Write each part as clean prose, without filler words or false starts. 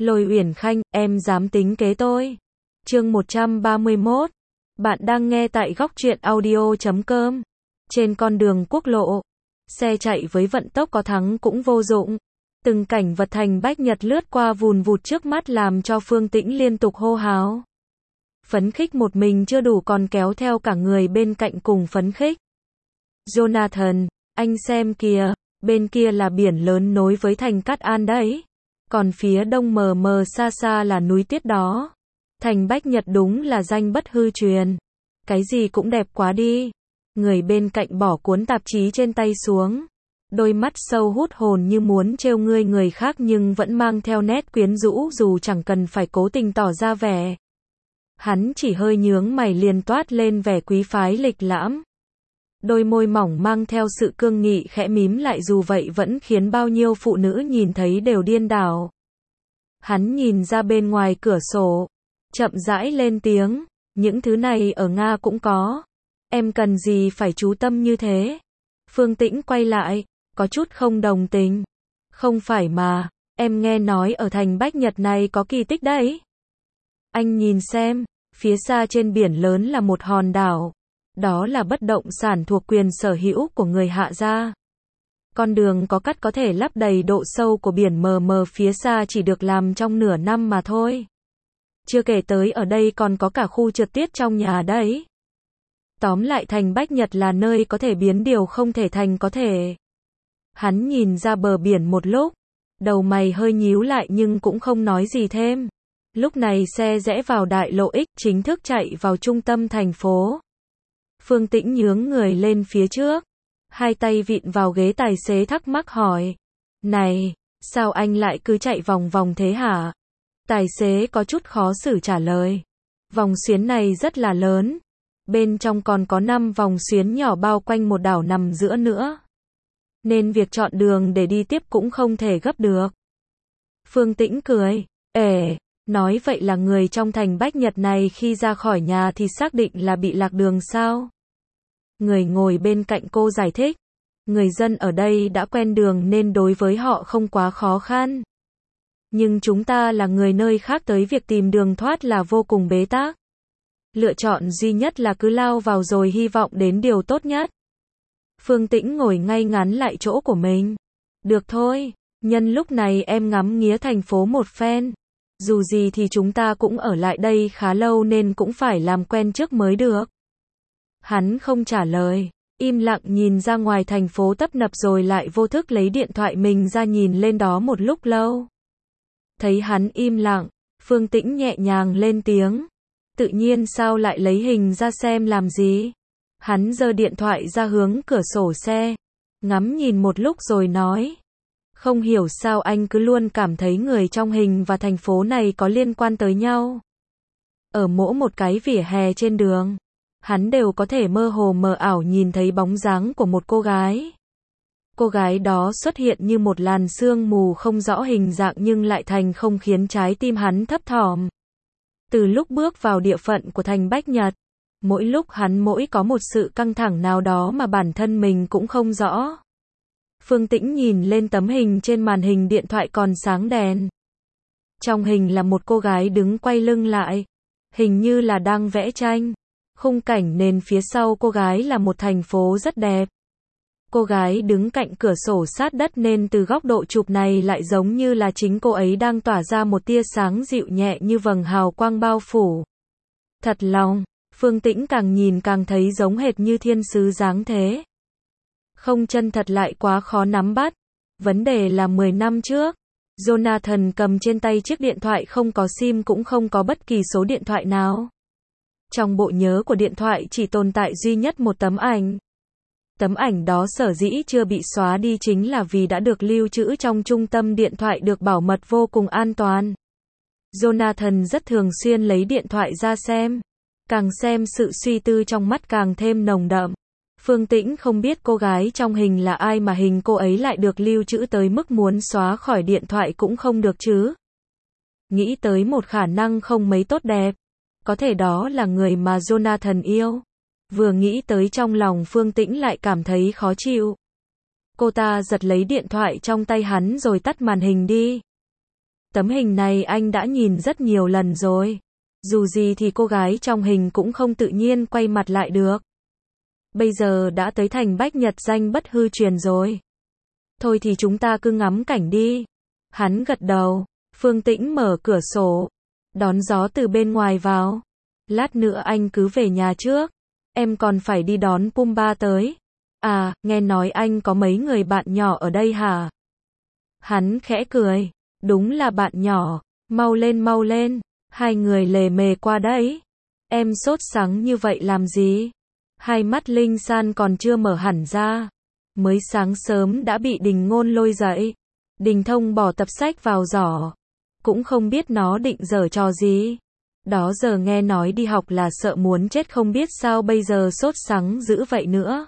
Lôi Uyển Khanh, em dám tính kế tôi. Chương 131. Bạn đang nghe tại góc truyện audio.com. Trên con đường quốc lộ, xe chạy với vận tốc có thắng cũng vô dụng. Từng cảnh vật thành Bách Nhật lướt qua vùn vụt trước mắt làm cho Phương Tĩnh liên tục hô hào. Phấn khích một mình chưa đủ còn kéo theo cả người bên cạnh cùng phấn khích. Jonathan, anh xem kìa, bên kia là biển lớn nối với thành Cát An đấy. Còn phía đông mờ mờ xa xa là núi Tiết đó. Thành Bách Nhật đúng là danh bất hư truyền. Cái gì cũng đẹp quá đi. Người bên cạnh bỏ cuốn tạp chí trên tay xuống. Đôi mắt sâu hút hồn như muốn trêu ngươi người khác nhưng vẫn mang theo nét quyến rũ dù chẳng cần phải cố tình tỏ ra vẻ. Hắn chỉ hơi nhướng mày liền toát lên vẻ quý phái lịch lãm. Đôi môi mỏng mang theo sự cương nghị khẽ mím lại dù vậy vẫn khiến bao nhiêu phụ nữ nhìn thấy đều điên đảo. Hắn nhìn ra bên ngoài cửa sổ, chậm rãi lên tiếng, những thứ này ở Nga cũng có. Em cần gì phải chú tâm như thế? Phương Tĩnh quay lại, có chút không đồng tình. Không phải mà, em nghe nói ở thành Bách Nhật này có kỳ tích đấy. Anh nhìn xem, phía xa trên biển lớn là một hòn đảo. Đó là bất động sản thuộc quyền sở hữu của người Hạ gia. Con đường có cắt có thể lắp đầy độ sâu của biển mờ mờ phía xa chỉ được làm trong nửa năm mà thôi. Chưa kể tới ở đây còn có cả khu trượt tuyết trong nhà đấy. Tóm lại thành Bách Nhật là nơi có thể biến điều không thể thành có thể. Hắn nhìn ra bờ biển một lúc, đầu mày hơi nhíu lại nhưng cũng không nói gì thêm. Lúc này xe rẽ vào đại lộ X, chính thức chạy vào trung tâm thành phố. Phương Tĩnh nhướng người lên phía trước, hai tay vịn vào ghế tài xế thắc mắc hỏi. Này, sao anh lại cứ chạy vòng vòng thế hả? Tài xế có chút khó xử trả lời. Vòng xuyến này rất là lớn. Bên trong còn có 5 vòng xuyến nhỏ bao quanh một đảo nằm giữa nữa. Nên việc chọn đường để đi tiếp cũng không thể gấp được. Phương Tĩnh cười. Nói vậy là người trong thành Bách Nhật này khi ra khỏi nhà thì xác định là bị lạc đường sao? Người ngồi bên cạnh cô giải thích. Người dân ở đây đã quen đường nên đối với họ không quá khó khăn. Nhưng chúng ta là người nơi khác tới việc tìm đường thoát là vô cùng bế tắc. Lựa chọn duy nhất là cứ lao vào rồi hy vọng đến điều tốt nhất. Phương Tĩnh ngồi ngay ngắn lại chỗ của mình. Được thôi, nhân lúc này em ngắm nghía thành phố một phen. Dù gì thì chúng ta cũng ở lại đây khá lâu nên cũng phải làm quen trước mới được. Hắn không trả lời, im lặng nhìn ra ngoài thành phố tấp nập rồi lại vô thức lấy điện thoại mình ra nhìn lên đó một lúc lâu. Thấy hắn im lặng, Phương Tĩnh nhẹ nhàng lên tiếng. Tự nhiên sao lại lấy hình ra xem làm gì? Hắn giơ điện thoại ra hướng cửa sổ xe, ngắm nhìn một lúc rồi nói. Không hiểu sao anh cứ luôn cảm thấy người trong hình và thành phố này có liên quan tới nhau. Ở mỗi một cái vỉa hè trên đường, hắn đều có thể mơ hồ mờ ảo nhìn thấy bóng dáng của một cô gái. Cô gái đó xuất hiện như một làn sương mù không rõ hình dạng nhưng lại thành không khiến trái tim hắn thấp thỏm. Từ lúc bước vào địa phận của thành Bách Nhật, mỗi lúc hắn mỗi có một sự căng thẳng nào đó mà bản thân mình cũng không rõ. Phương Tĩnh nhìn lên tấm hình trên màn hình điện thoại còn sáng đèn. Trong hình là một cô gái đứng quay lưng lại, hình như là đang vẽ tranh. Khung cảnh nền phía sau cô gái là một thành phố rất đẹp. Cô gái đứng cạnh cửa sổ sát đất nên từ góc độ chụp này lại giống như là chính cô ấy đang tỏa ra một tia sáng dịu nhẹ như vầng hào quang bao phủ. Thật lòng, Phương Tĩnh càng nhìn càng thấy giống hệt như thiên sứ dáng thế. Không chân thật lại quá khó nắm bắt. Vấn đề là 10 năm trước, Jonathan cầm trên tay chiếc điện thoại không có SIM cũng không có bất kỳ số điện thoại nào. Trong bộ nhớ của điện thoại chỉ tồn tại duy nhất một tấm ảnh. Tấm ảnh đó sở dĩ chưa bị xóa đi chính là vì đã được lưu trữ trong trung tâm điện thoại được bảo mật vô cùng an toàn. Jonathan rất thường xuyên lấy điện thoại ra xem. Càng xem sự suy tư trong mắt càng thêm nồng đậm. Phương Tĩnh không biết cô gái trong hình là ai mà hình cô ấy lại được lưu trữ tới mức muốn xóa khỏi điện thoại cũng không được chứ. Nghĩ tới một khả năng không mấy tốt đẹp. Có thể đó là người mà Jonathan yêu. Vừa nghĩ tới trong lòng Phương Tĩnh lại cảm thấy khó chịu. Cô ta giật lấy điện thoại trong tay hắn rồi tắt màn hình đi. Tấm hình này anh đã nhìn rất nhiều lần rồi. Dù gì thì cô gái trong hình cũng không tự nhiên quay mặt lại được. Bây giờ đã tới thành Bách Nhật danh bất hư truyền rồi. Thôi thì chúng ta cứ ngắm cảnh đi. Hắn gật đầu. Phương Tĩnh mở cửa sổ, đón gió từ bên ngoài vào. Lát nữa anh cứ về nhà trước. Em còn phải đi đón Pumba tới. À, nghe nói anh có mấy người bạn nhỏ ở đây hả? Hắn khẽ cười. Đúng là bạn nhỏ. Mau lên mau lên. Hai người lề mề qua đấy. Em sốt sắng như vậy làm gì? Hai mắt Linh San còn chưa mở hẳn ra. Mới sáng sớm đã bị Đình Ngôn lôi dậy. Đình Thông bỏ tập sách vào giỏ. Cũng không biết nó định giở trò gì. Đó giờ nghe nói đi học là sợ muốn chết, không biết sao bây giờ sốt sắng dữ vậy nữa.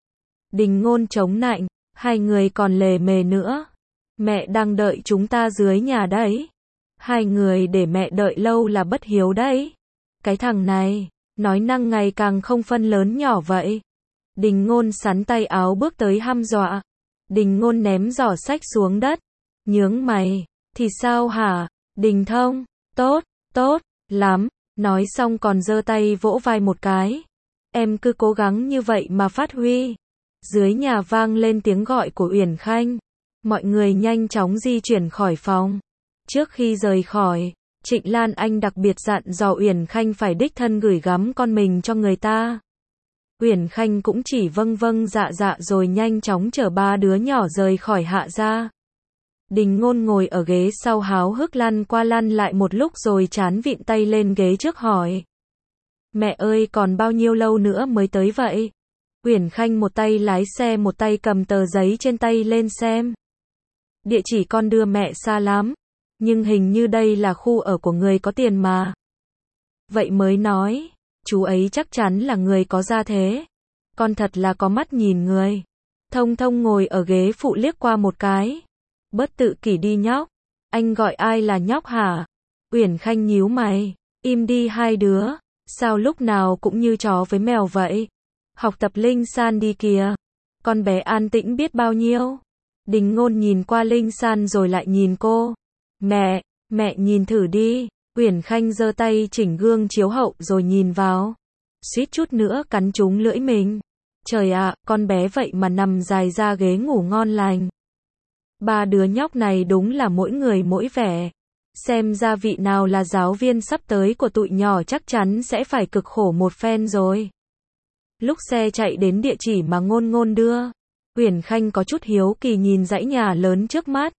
Đình Ngôn chống nạnh. Hai người còn lề mề nữa. Mẹ đang đợi chúng ta dưới nhà đấy. Hai người để mẹ đợi lâu là bất hiếu đấy. Cái thằng này, nói năng ngày càng không phân lớn nhỏ vậy. Đình Ngôn sắn tay áo bước tới hăm dọa. Đình Ngôn ném giỏ sách xuống đất. Nhướng mày, thì sao hả? Đình Thông, tốt, tốt, lắm. Nói xong còn giơ tay vỗ vai một cái. Em cứ cố gắng như vậy mà phát huy. Dưới nhà vang lên tiếng gọi của Uyển Khanh. Mọi người nhanh chóng di chuyển khỏi phòng. Trước khi rời khỏi, Trịnh Lan Anh đặc biệt dặn dò Uyển Khanh phải đích thân gửi gắm con mình cho người ta. Uyển Khanh cũng chỉ vâng vâng dạ dạ rồi nhanh chóng chở ba đứa nhỏ rời khỏi Hạ gia. Đình Ngôn ngồi ở ghế sau háo hức lăn qua lăn lại một lúc rồi chán vịn tay lên ghế trước hỏi. Mẹ ơi, còn bao nhiêu lâu nữa mới tới vậy? Uyển Khanh một tay lái xe một tay cầm tờ giấy trên tay lên xem. Địa chỉ con đưa mẹ xa lắm. Nhưng hình như đây là khu ở của người có tiền mà. Vậy mới nói, chú ấy chắc chắn là người có gia thế. Con thật là có mắt nhìn người. Thông Thông ngồi ở ghế phụ liếc qua một cái. Bớt tự kỷ đi nhóc. Anh gọi ai là nhóc hả? Uyển Khanh nhíu mày. Im đi hai đứa. Sao lúc nào cũng như chó với mèo vậy? Học tập Linh San đi kìa. Con bé an tĩnh biết bao nhiêu. Đình Ngôn nhìn qua Linh San rồi lại nhìn cô. Mẹ nhìn thử đi. Uyển Khanh giơ tay chỉnh gương chiếu hậu rồi nhìn vào. Suýt chút nữa cắn trúng lưỡi mình. Trời ạ, con bé vậy mà nằm dài ra ghế ngủ ngon lành. Ba đứa nhóc này đúng là mỗi người mỗi vẻ. Xem ra vị nào là giáo viên sắp tới của tụi nhỏ chắc chắn sẽ phải cực khổ một phen rồi. Lúc xe chạy đến địa chỉ mà Ngôn đưa, Uyển Khanh có chút hiếu kỳ nhìn dãy nhà lớn trước mắt.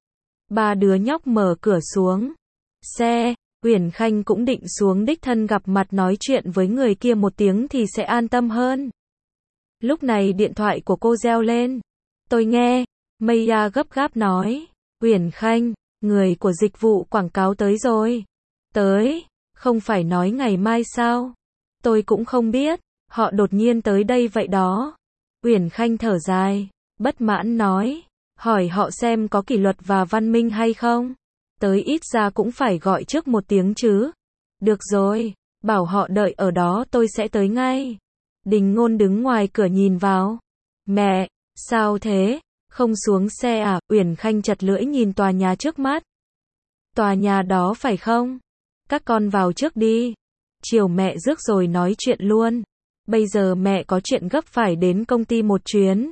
Ba đứa nhóc mở cửa xuống xe, Uyển Khanh cũng định xuống đích thân gặp mặt nói chuyện với người kia một tiếng thì sẽ an tâm hơn. Lúc này điện thoại của cô reo lên. Tôi nghe, Maya gấp gáp nói. Uyển Khanh, người của dịch vụ quảng cáo tới rồi. Tới, không phải nói ngày mai sao? Tôi cũng không biết, họ đột nhiên tới đây vậy đó. Uyển Khanh thở dài, bất mãn nói. Hỏi họ xem có kỷ luật và văn minh hay không? Tới ít ra cũng phải gọi trước một tiếng chứ. Được rồi, bảo họ đợi ở đó tôi sẽ tới ngay. Đình Ngôn đứng ngoài cửa nhìn vào. Mẹ, sao thế? Không xuống xe à? Uyển Khanh chật lưỡi nhìn tòa nhà trước mắt. Tòa nhà đó phải không? Các con vào trước đi. Chiều mẹ rước rồi nói chuyện luôn. Bây giờ mẹ có chuyện gấp phải đến công ty một chuyến.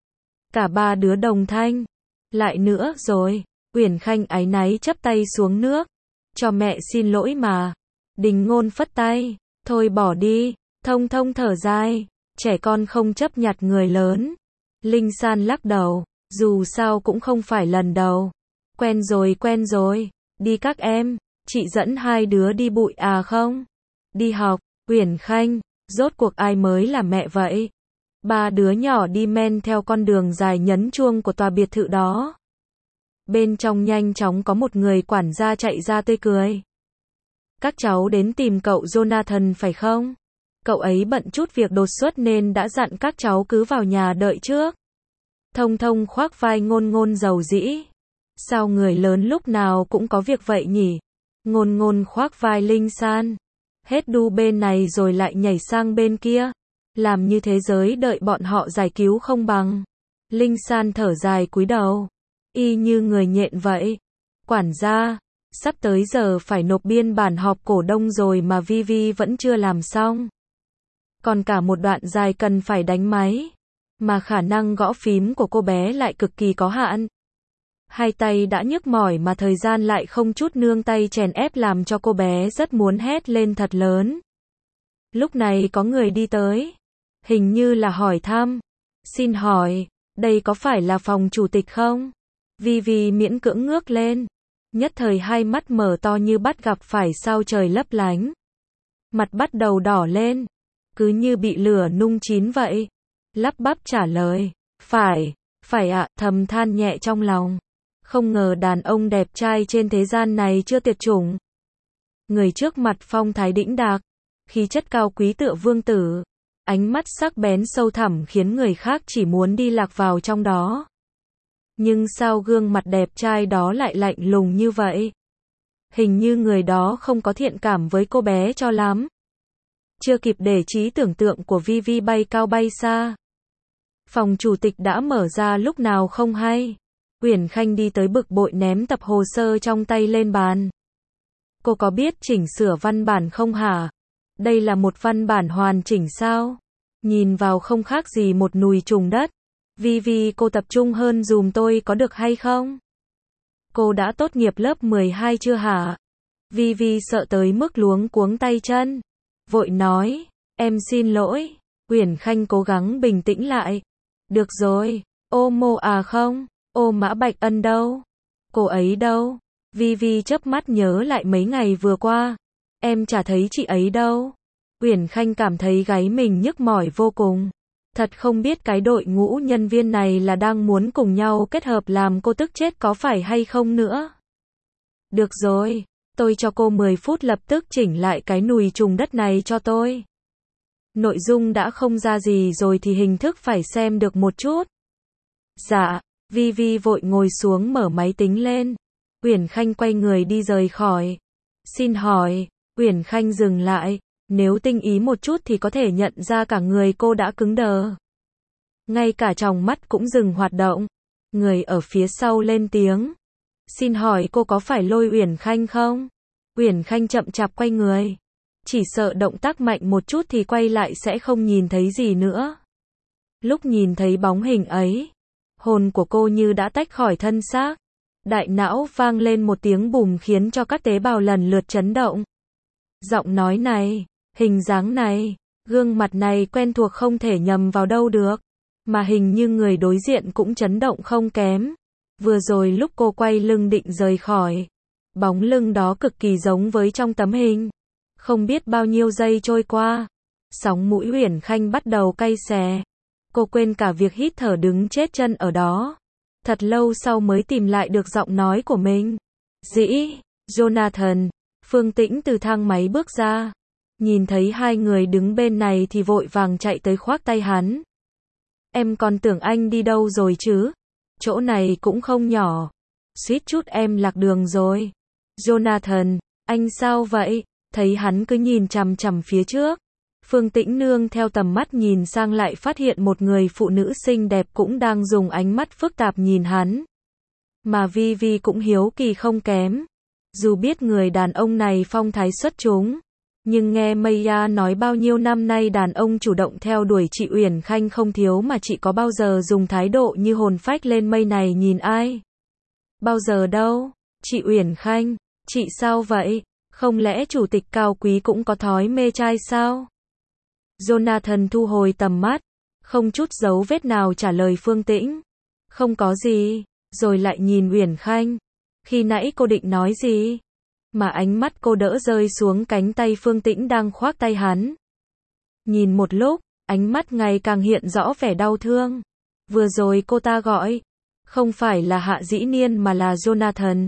Cả ba đứa đồng thanh. Lại nữa rồi. Uyển Khanh áy náy chắp tay xuống nước. Cho mẹ xin lỗi mà. Đình Ngôn phất tay. Thôi bỏ đi. Thông Thông thở dài. Trẻ con không chấp nhặt người lớn. Linh San lắc đầu. Dù sao cũng không phải lần đầu. Quen rồi. Đi các em. Chị dẫn hai đứa đi bụi à không? Đi học. Uyển Khanh. Rốt cuộc ai mới là mẹ vậy? Ba đứa nhỏ đi men theo con đường dài nhấn chuông của tòa biệt thự đó. Bên trong nhanh chóng có một người quản gia chạy ra tươi cười. Các cháu đến tìm cậu Jonathan phải không? Cậu ấy bận chút việc đột xuất nên đã dặn các cháu cứ vào nhà đợi trước. Thông Thông khoác vai Ngôn dầu dĩ. Sao người lớn lúc nào cũng có việc vậy nhỉ? Ngôn khoác vai Linh San. Hết đu bên này rồi lại nhảy sang bên kia. Làm như thế giới đợi bọn họ giải cứu không bằng. Linh San thở dài cúi đầu. Y như người nhện vậy. quản gia, sắp tới giờ phải nộp biên bản họp cổ đông rồi mà Vivi vẫn chưa làm xong. Còn cả một đoạn dài cần phải đánh máy, mà khả năng gõ phím của cô bé lại cực kỳ có hạn. Hai tay đã nhức mỏi mà thời gian lại không chút nương tay chèn ép làm cho cô bé rất muốn hét lên thật lớn. Lúc này có người đi tới, hình như là hỏi thăm. Xin hỏi, đây có phải là phòng chủ tịch không? Vivi miễn cưỡng ngước lên, nhất thời hai mắt mở to như bắt gặp phải sao trời lấp lánh. Mặt bắt đầu đỏ lên, cứ như bị lửa nung chín vậy. Lắp bắp trả lời, phải ạ, thầm than nhẹ trong lòng. Không ngờ đàn ông đẹp trai trên thế gian này chưa tuyệt chủng. Người trước mặt phong thái đĩnh đạc, khí chất cao quý tựa vương tử, ánh mắt sắc bén sâu thẳm khiến người khác chỉ muốn đi lạc vào trong đó. Nhưng sao gương mặt đẹp trai đó lại lạnh lùng như vậy? Hình như người đó không có thiện cảm với cô bé cho lắm. Chưa kịp để trí tưởng tượng của Vivi bay cao bay xa, phòng chủ tịch đã mở ra lúc nào không hay. Uyển Khanh đi tới bực bội ném tập hồ sơ trong tay lên bàn. Cô có biết chỉnh sửa văn bản không hả? Đây là một văn bản hoàn chỉnh sao? Nhìn vào không khác gì một nùi trùng đất. Vivi, cô tập trung hơn dùm tôi có được hay không? Cô đã tốt nghiệp lớp 12 chưa hả? Vivi sợ tới mức luống cuống tay chân, vội nói, em xin lỗi. Uyển Khanh cố gắng bình tĩnh lại. Được rồi, ô Mô à không, ô Mã Bạch Ân đâu? Cô ấy đâu? Vivi chớp mắt nhớ lại mấy ngày vừa qua. Em chả thấy chị ấy đâu. Uyển Khanh cảm thấy gáy mình nhức mỏi vô cùng. Thật không biết cái đội ngũ nhân viên này là đang muốn cùng nhau kết hợp làm cô tức chết có phải hay không nữa. Được rồi, tôi cho cô 10 phút lập tức chỉnh lại cái nùi trùng đất này cho tôi. Nội dung đã không ra gì rồi thì hình thức phải xem được một chút. Dạ, Vivi vội ngồi xuống mở máy tính lên. Uyển Khanh quay người đi rời khỏi. Xin hỏi, Uyển Khanh dừng lại, nếu tinh ý một chút thì có thể nhận ra cả người cô đã cứng đờ. Ngay cả tròng mắt cũng dừng hoạt động. Người ở phía sau lên tiếng. Xin hỏi cô có phải Lôi Uyển Khanh không? Uyển Khanh chậm chạp quay người. Chỉ sợ động tác mạnh một chút thì quay lại sẽ không nhìn thấy gì nữa. Lúc nhìn thấy bóng hình ấy, hồn của cô như đã tách khỏi thân xác. Đại não vang lên một tiếng bùm khiến cho các tế bào lần lượt chấn động. Giọng nói này, hình dáng này, gương mặt này quen thuộc không thể nhầm vào đâu được. Mà hình như người đối diện cũng chấn động không kém. Vừa rồi lúc cô quay lưng định rời khỏi, bóng lưng đó cực kỳ giống với trong tấm hình. Không biết bao nhiêu giây trôi qua, sóng mũi Uyển Khanh bắt đầu cay xè. Cô quên cả việc hít thở đứng chết chân ở đó. Thật lâu sau mới tìm lại được giọng nói của mình. Jonathan. Phương Tĩnh từ thang máy bước ra. Nhìn thấy hai người đứng bên này thì vội vàng chạy tới khoác tay hắn. Em còn tưởng anh đi đâu rồi chứ? Chỗ này cũng không nhỏ. Suýt chút em lạc đường rồi. Jonathan, anh sao vậy? Thấy hắn cứ nhìn chằm chằm phía trước. Phương Tĩnh nương theo tầm mắt nhìn sang lại phát hiện một người phụ nữ xinh đẹp cũng đang dùng ánh mắt phức tạp nhìn hắn. Mà Vivi cũng hiếu kỳ không kém. Dù biết người đàn ông này phong thái xuất chúng, nhưng nghe Maya nói bao nhiêu năm nay đàn ông chủ động theo đuổi chị Uyển Khanh không thiếu mà chị có bao giờ dùng thái độ như hồn phách lên mây này nhìn ai. Bao giờ đâu, chị Uyển Khanh, chị sao vậy? Không lẽ chủ tịch cao quý cũng có thói mê trai sao? Jonathan thu hồi tầm mắt, không chút dấu vết nào trả lời Phương Tĩnh. Không có gì, rồi lại nhìn Uyển Khanh. Khi nãy cô định nói gì? Mà ánh mắt cô đỡ rơi xuống cánh tay Phương Tĩnh đang khoác tay hắn. Nhìn một lúc, ánh mắt ngày càng hiện rõ vẻ đau thương. Vừa rồi cô ta gọi, không phải là Hạ Dĩ Niên mà là Jonathan.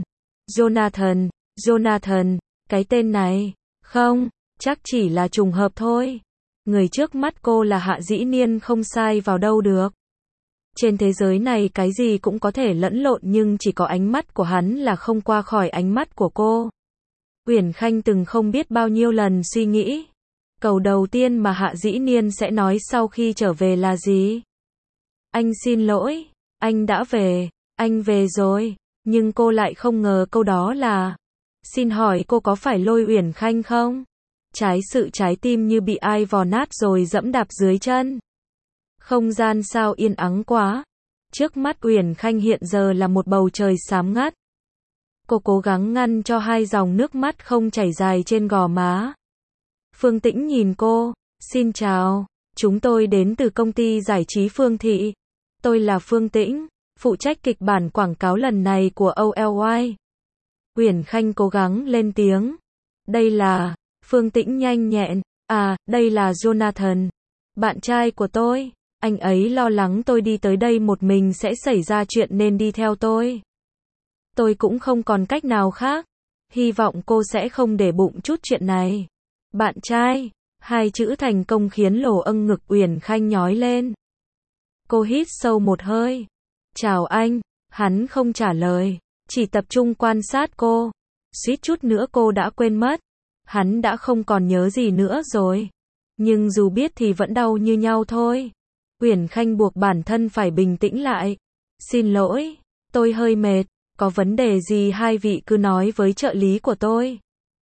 Jonathan, cái tên này, không, chắc chỉ là trùng hợp thôi. Người trước mắt cô là Hạ Dĩ Niên không sai vào đâu được. Trên thế giới này cái gì cũng có thể lẫn lộn nhưng chỉ có ánh mắt của hắn là không qua khỏi ánh mắt của cô. Uyển Khanh từng không biết bao nhiêu lần suy nghĩ. Câu đầu tiên mà Hạ Dĩ Niên sẽ nói sau khi trở về là gì? Anh xin lỗi, anh đã về, anh về rồi. Nhưng cô lại không ngờ câu đó là: xin hỏi cô có phải Lôi Uyển Khanh không? Trái tim như bị ai vò nát rồi dẫm đạp dưới chân. Không gian sao yên ắng quá. Trước mắt Uyển Khanh hiện giờ là một bầu trời xám ngắt. Cô cố gắng ngăn cho hai dòng nước mắt không chảy dài trên gò má. Phương Tĩnh nhìn cô, xin chào, chúng tôi đến từ công ty giải trí Phương Thị. Tôi là Phương Tĩnh, phụ trách kịch bản quảng cáo lần này của OLY. Uyển Khanh cố gắng lên tiếng. Đây là, Phương Tĩnh nhanh nhẹn, đây là Jonathan, bạn trai của tôi. Anh ấy lo lắng tôi đi tới đây một mình sẽ xảy ra chuyện nên đi theo tôi. Tôi cũng không còn cách nào khác. Hy vọng cô sẽ không để bụng chút chuyện này. Bạn trai, hai chữ thành công khiến lồ âng ngực Uyển Khanh nhói lên. Cô hít sâu một hơi. Chào anh, hắn không trả lời, chỉ tập trung quan sát cô. Suýt chút nữa cô đã quên mất. Hắn đã không còn nhớ gì nữa rồi. Nhưng dù biết thì vẫn đau như nhau thôi. Uyển Khanh buộc bản thân phải bình tĩnh lại. Xin lỗi, tôi hơi mệt, có vấn đề gì hai vị cứ nói với trợ lý của tôi.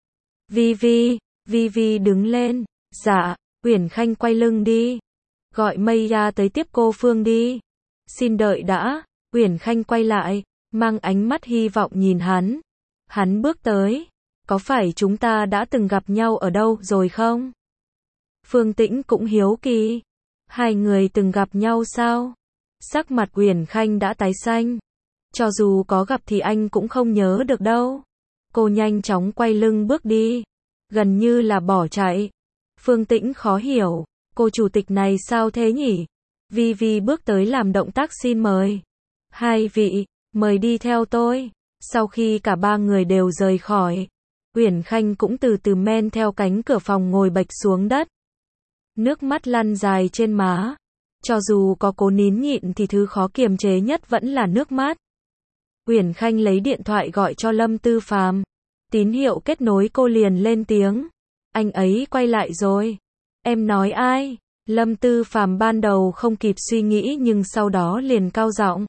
Vivi đứng lên. Dạ, Uyển Khanh quay lưng đi. Gọi Maya tới tiếp cô Phương đi. Xin đợi đã. Uyển Khanh quay lại, mang ánh mắt hy vọng nhìn hắn. Hắn bước tới. Có phải chúng ta đã từng gặp nhau ở đâu rồi không? Phương Tĩnh cũng hiếu kỳ. Hai người từng gặp nhau sao? Sắc mặt Uyển Khanh đã tái xanh. Cho dù có gặp thì anh cũng không nhớ được đâu. Cô nhanh chóng quay lưng bước đi. Gần như là bỏ chạy. Phương Tĩnh khó hiểu. Cô chủ tịch này sao thế nhỉ? Vivi bước tới làm động tác xin mời. Hai vị, mời đi theo tôi. Sau khi cả ba người đều rời khỏi, Uyển Khanh cũng từ từ men theo cánh cửa phòng ngồi bạch xuống đất. Nước mắt lăn dài trên má. Cho dù có cố nín nhịn thì thứ khó kiềm chế nhất vẫn là nước mắt. Uyển Khanh lấy điện thoại gọi cho Lâm Tư Phàm. Tín hiệu kết nối cô liền lên tiếng. Anh ấy quay lại rồi. Em nói ai? Lâm Tư Phàm ban đầu không kịp suy nghĩ nhưng sau đó liền cao giọng.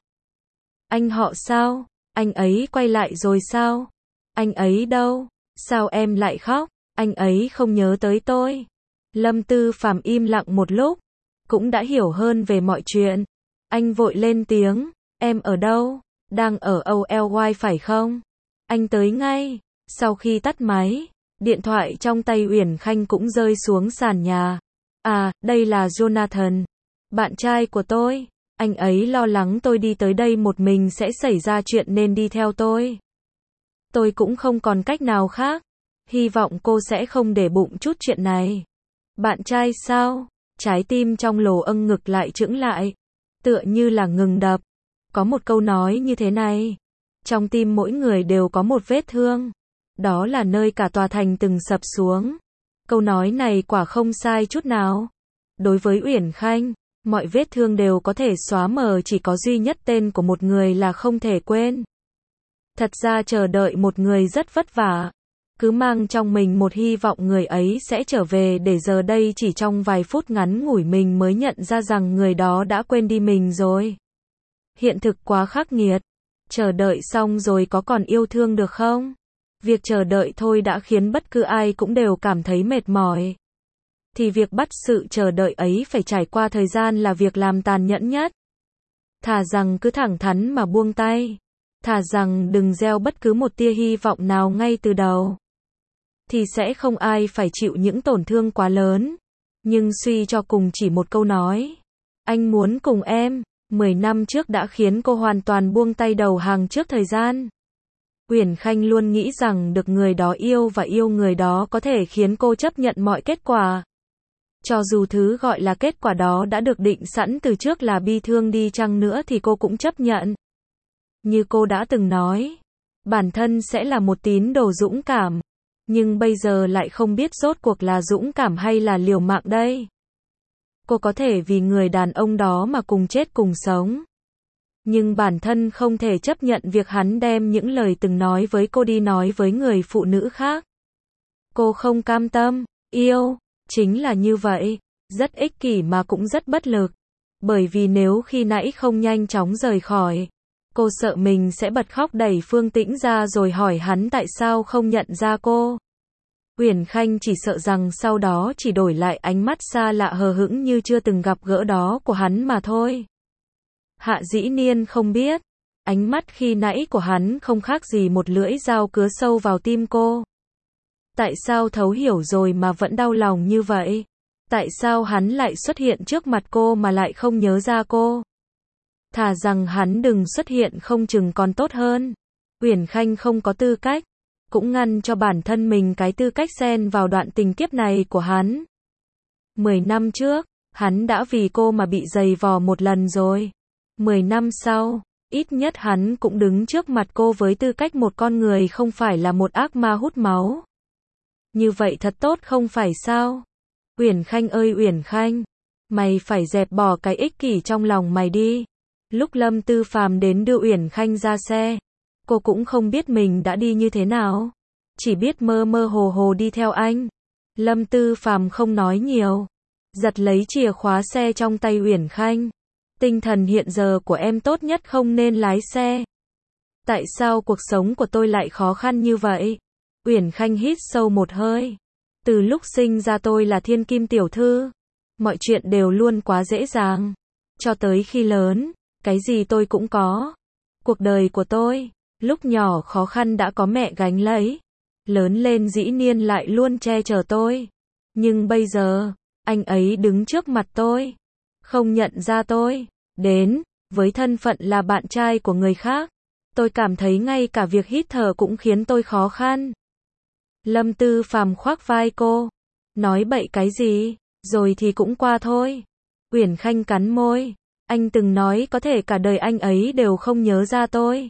Anh họ sao? Anh ấy quay lại rồi sao? Anh ấy đâu? Sao em lại khóc? Anh ấy không nhớ tới tôi. Lâm Tư Phàm im lặng một lúc, cũng đã hiểu hơn về mọi chuyện. Anh vội lên tiếng, em ở đâu? Đang ở OLY phải không? Anh tới ngay. Sau khi tắt máy, điện thoại trong tay Uyển Khanh cũng rơi xuống sàn nhà. Đây là Jonathan, bạn trai của tôi. Anh ấy lo lắng tôi đi tới đây một mình sẽ xảy ra chuyện nên đi theo tôi. Tôi cũng không còn cách nào khác. Hy vọng cô sẽ không để bụng chút chuyện này. Bạn trai sao? Trái tim trong lồ âng ngực lại chững lại. Tựa như là ngừng đập. Có một câu nói như thế này. Trong tim mỗi người đều có một vết thương. Đó là nơi cả tòa thành từng sập xuống. Câu nói này quả không sai chút nào. Đối với Uyển Khanh, mọi vết thương đều có thể xóa mờ, chỉ có duy nhất tên của một người là không thể quên. Thật ra chờ đợi một người rất vất vả. Cứ mang trong mình một hy vọng người ấy sẽ trở về, để giờ đây chỉ trong vài phút ngắn ngủi mình mới nhận ra rằng người đó đã quên đi mình rồi. Hiện thực quá khắc nghiệt. Chờ đợi xong rồi có còn yêu thương được không? Việc chờ đợi thôi đã khiến bất cứ ai cũng đều cảm thấy mệt mỏi. Thì việc bắt sự chờ đợi ấy phải trải qua thời gian là việc làm tàn nhẫn nhất. Thà rằng cứ thẳng thắn mà buông tay. Thà rằng đừng gieo bất cứ một tia hy vọng nào ngay từ đầu. Thì sẽ không ai phải chịu những tổn thương quá lớn. Nhưng suy cho cùng chỉ một câu nói. Anh muốn cùng em, 10 năm trước đã khiến cô hoàn toàn buông tay đầu hàng trước thời gian. Uyển Khanh luôn nghĩ rằng được người đó yêu và yêu người đó có thể khiến cô chấp nhận mọi kết quả. Cho dù thứ gọi là kết quả đó đã được định sẵn từ trước là bi thương đi chăng nữa thì cô cũng chấp nhận. Như cô đã từng nói, bản thân sẽ là một tín đồ dũng cảm. Nhưng bây giờ lại không biết rốt cuộc là dũng cảm hay là liều mạng đây. Cô có thể vì người đàn ông đó mà cùng chết cùng sống. Nhưng bản thân không thể chấp nhận việc hắn đem những lời từng nói với cô đi nói với người phụ nữ khác. Cô không cam tâm. Yêu chính là như vậy, rất ích kỷ mà cũng rất bất lực. Bởi vì nếu khi nãy không nhanh chóng rời khỏi, Cô sợ mình sẽ bật khóc đẩy Phương Tĩnh ra rồi hỏi hắn tại sao không nhận ra cô. Uyển Khanh chỉ sợ rằng sau đó chỉ đổi lại ánh mắt xa lạ hờ hững như chưa từng gặp gỡ đó của hắn mà thôi. Hạ Dĩ Niên không biết, ánh mắt khi nãy của hắn không khác gì một lưỡi dao cứa sâu vào tim cô. Tại sao thấu hiểu rồi mà vẫn đau lòng như vậy? Tại sao hắn lại xuất hiện trước mặt cô mà lại không nhớ ra cô? Thà rằng hắn đừng xuất hiện không chừng còn tốt hơn. Uyển Khanh không có tư cách, cũng ngăn cho bản thân mình cái tư cách xen vào đoạn tình kiếp này của hắn. 10 năm trước, hắn đã vì cô mà bị giày vò một lần rồi. 10 năm sau, ít nhất hắn cũng đứng trước mặt cô với tư cách một con người không phải là một ác ma hút máu. Như vậy thật tốt không phải sao? Uyển Khanh ơi Uyển Khanh, mày phải dẹp bỏ cái ích kỷ trong lòng mày đi. Lúc Lâm Tư Phàm đến đưa Uyển Khanh ra xe, cô cũng không biết mình đã đi như thế nào, chỉ biết mơ mơ hồ hồ đi theo anh. Lâm Tư Phàm không nói nhiều, giật lấy chìa khóa xe trong tay Uyển Khanh. Tinh thần hiện giờ của em tốt nhất không nên lái xe. Tại sao cuộc sống của tôi lại khó khăn như vậy? Uyển Khanh hít sâu một hơi. Từ lúc sinh ra tôi là thiên kim tiểu thư, mọi chuyện đều luôn quá dễ dàng. Cho tới khi lớn, cái gì tôi cũng có. Cuộc đời của tôi, lúc nhỏ khó khăn đã có mẹ gánh lấy. Lớn lên Dĩ Niên lại luôn che chở tôi. Nhưng bây giờ, anh ấy đứng trước mặt tôi, không nhận ra tôi, đến, với thân phận là bạn trai của người khác. Tôi cảm thấy ngay cả việc hít thở cũng khiến tôi khó khăn. Lâm Tư Phàm khoác vai cô, nói bậy cái gì, rồi thì cũng qua thôi. Uyển Khanh cắn môi, anh từng nói có thể cả đời anh ấy đều không nhớ ra tôi.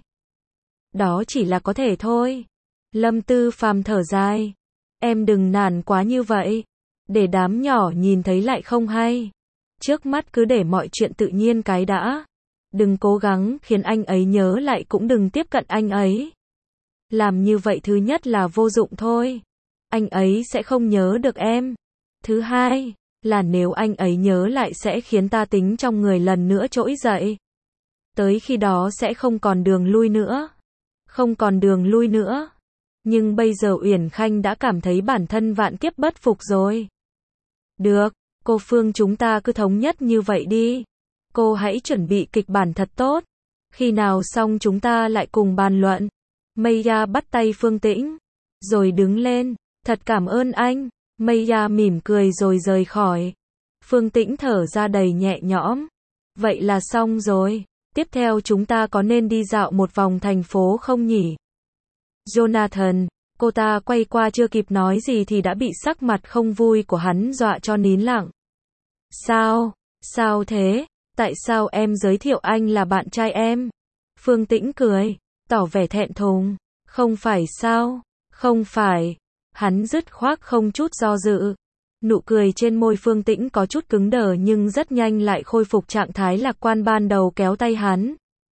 Đó chỉ là có thể thôi. Lâm Tư Phàm thở dài, em đừng nản quá như vậy, để đám nhỏ nhìn thấy lại không hay. Trước mắt cứ để mọi chuyện tự nhiên cái đã. Đừng cố gắng khiến anh ấy nhớ lại, cũng đừng tiếp cận anh ấy. Làm như vậy thứ nhất là vô dụng thôi. Anh ấy sẽ không nhớ được em. Thứ hai, là nếu anh ấy nhớ lại sẽ khiến ta tính trong người lần nữa trỗi dậy. Tới khi đó sẽ không còn đường lui nữa. Không còn đường lui nữa. Nhưng bây giờ Uyển Khanh đã cảm thấy bản thân vạn kiếp bất phục rồi. Được, cô Phương chúng ta cứ thống nhất như vậy đi. Cô hãy chuẩn bị kịch bản thật tốt. Khi nào xong chúng ta lại cùng bàn luận. Maya bắt tay Phương Tĩnh, rồi đứng lên. Thật cảm ơn anh. Maya mỉm cười rồi rời khỏi. Phương Tĩnh thở ra đầy nhẹ nhõm. Vậy là xong rồi. Tiếp theo chúng ta có nên đi dạo một vòng thành phố không nhỉ? Jonathan, cô ta quay qua chưa kịp nói gì thì đã bị sắc mặt không vui của hắn dọa cho nín lặng. Sao? Sao thế? Tại sao em giới thiệu anh là bạn trai em? Phương Tĩnh cười, tỏ vẻ thẹn thùng. Không phải sao? Không phải. Hắn dứt khoát không chút do dự. Nụ cười trên môi Phương Tĩnh có chút cứng đờ nhưng rất nhanh lại khôi phục trạng thái lạc quan ban đầu, kéo tay hắn.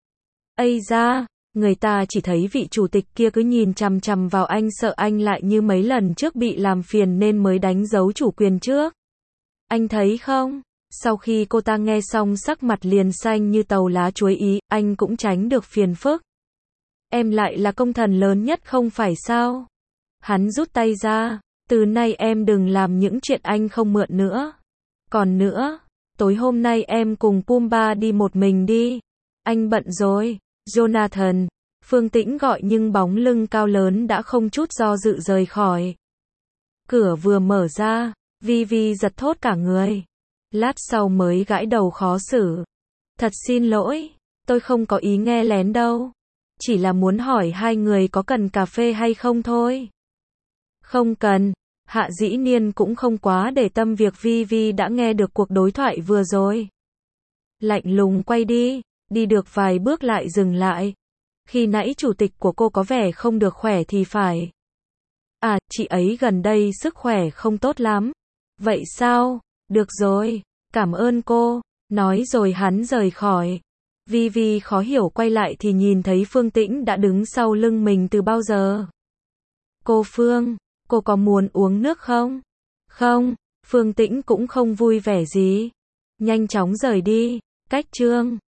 Ây da, người ta chỉ thấy vị chủ tịch kia cứ nhìn chằm chằm vào anh, sợ anh lại như mấy lần trước bị làm phiền nên mới đánh dấu chủ quyền trước. Anh thấy không? Sau khi cô ta nghe xong sắc mặt liền xanh như tàu lá chuối ý, anh cũng tránh được phiền phức. Em lại là công thần lớn nhất không phải sao? Hắn rút tay ra, từ nay em đừng làm những chuyện anh không mượn nữa. Còn nữa, tối hôm nay em cùng Pumba đi một mình đi. Anh bận rồi. Jonathan, Phương Tĩnh gọi nhưng bóng lưng cao lớn đã không chút do dự rời khỏi. Cửa vừa mở ra, Vivi giật thốt cả người. Lát sau mới gãi đầu khó xử. Thật xin lỗi, tôi không có ý nghe lén đâu. Chỉ là muốn hỏi hai người có cần cà phê hay không thôi. Không cần. Hạ Dĩ Niên cũng không quá để tâm việc Vivi đã nghe được cuộc đối thoại vừa rồi. Lạnh lùng quay đi được vài bước lại dừng lại. Khi nãy chủ tịch của cô có vẻ không được khỏe thì phải. À, chị ấy gần đây sức khỏe không tốt lắm. Vậy sao? Được rồi, cảm ơn cô. Nói rồi hắn rời khỏi. Vivi khó hiểu quay lại thì nhìn thấy Phương Tĩnh đã đứng sau lưng mình từ bao giờ. Cô Phương, cô có muốn uống nước không? Không, Phương Tĩnh cũng không vui vẻ gì. Nhanh chóng rời đi. Cách chương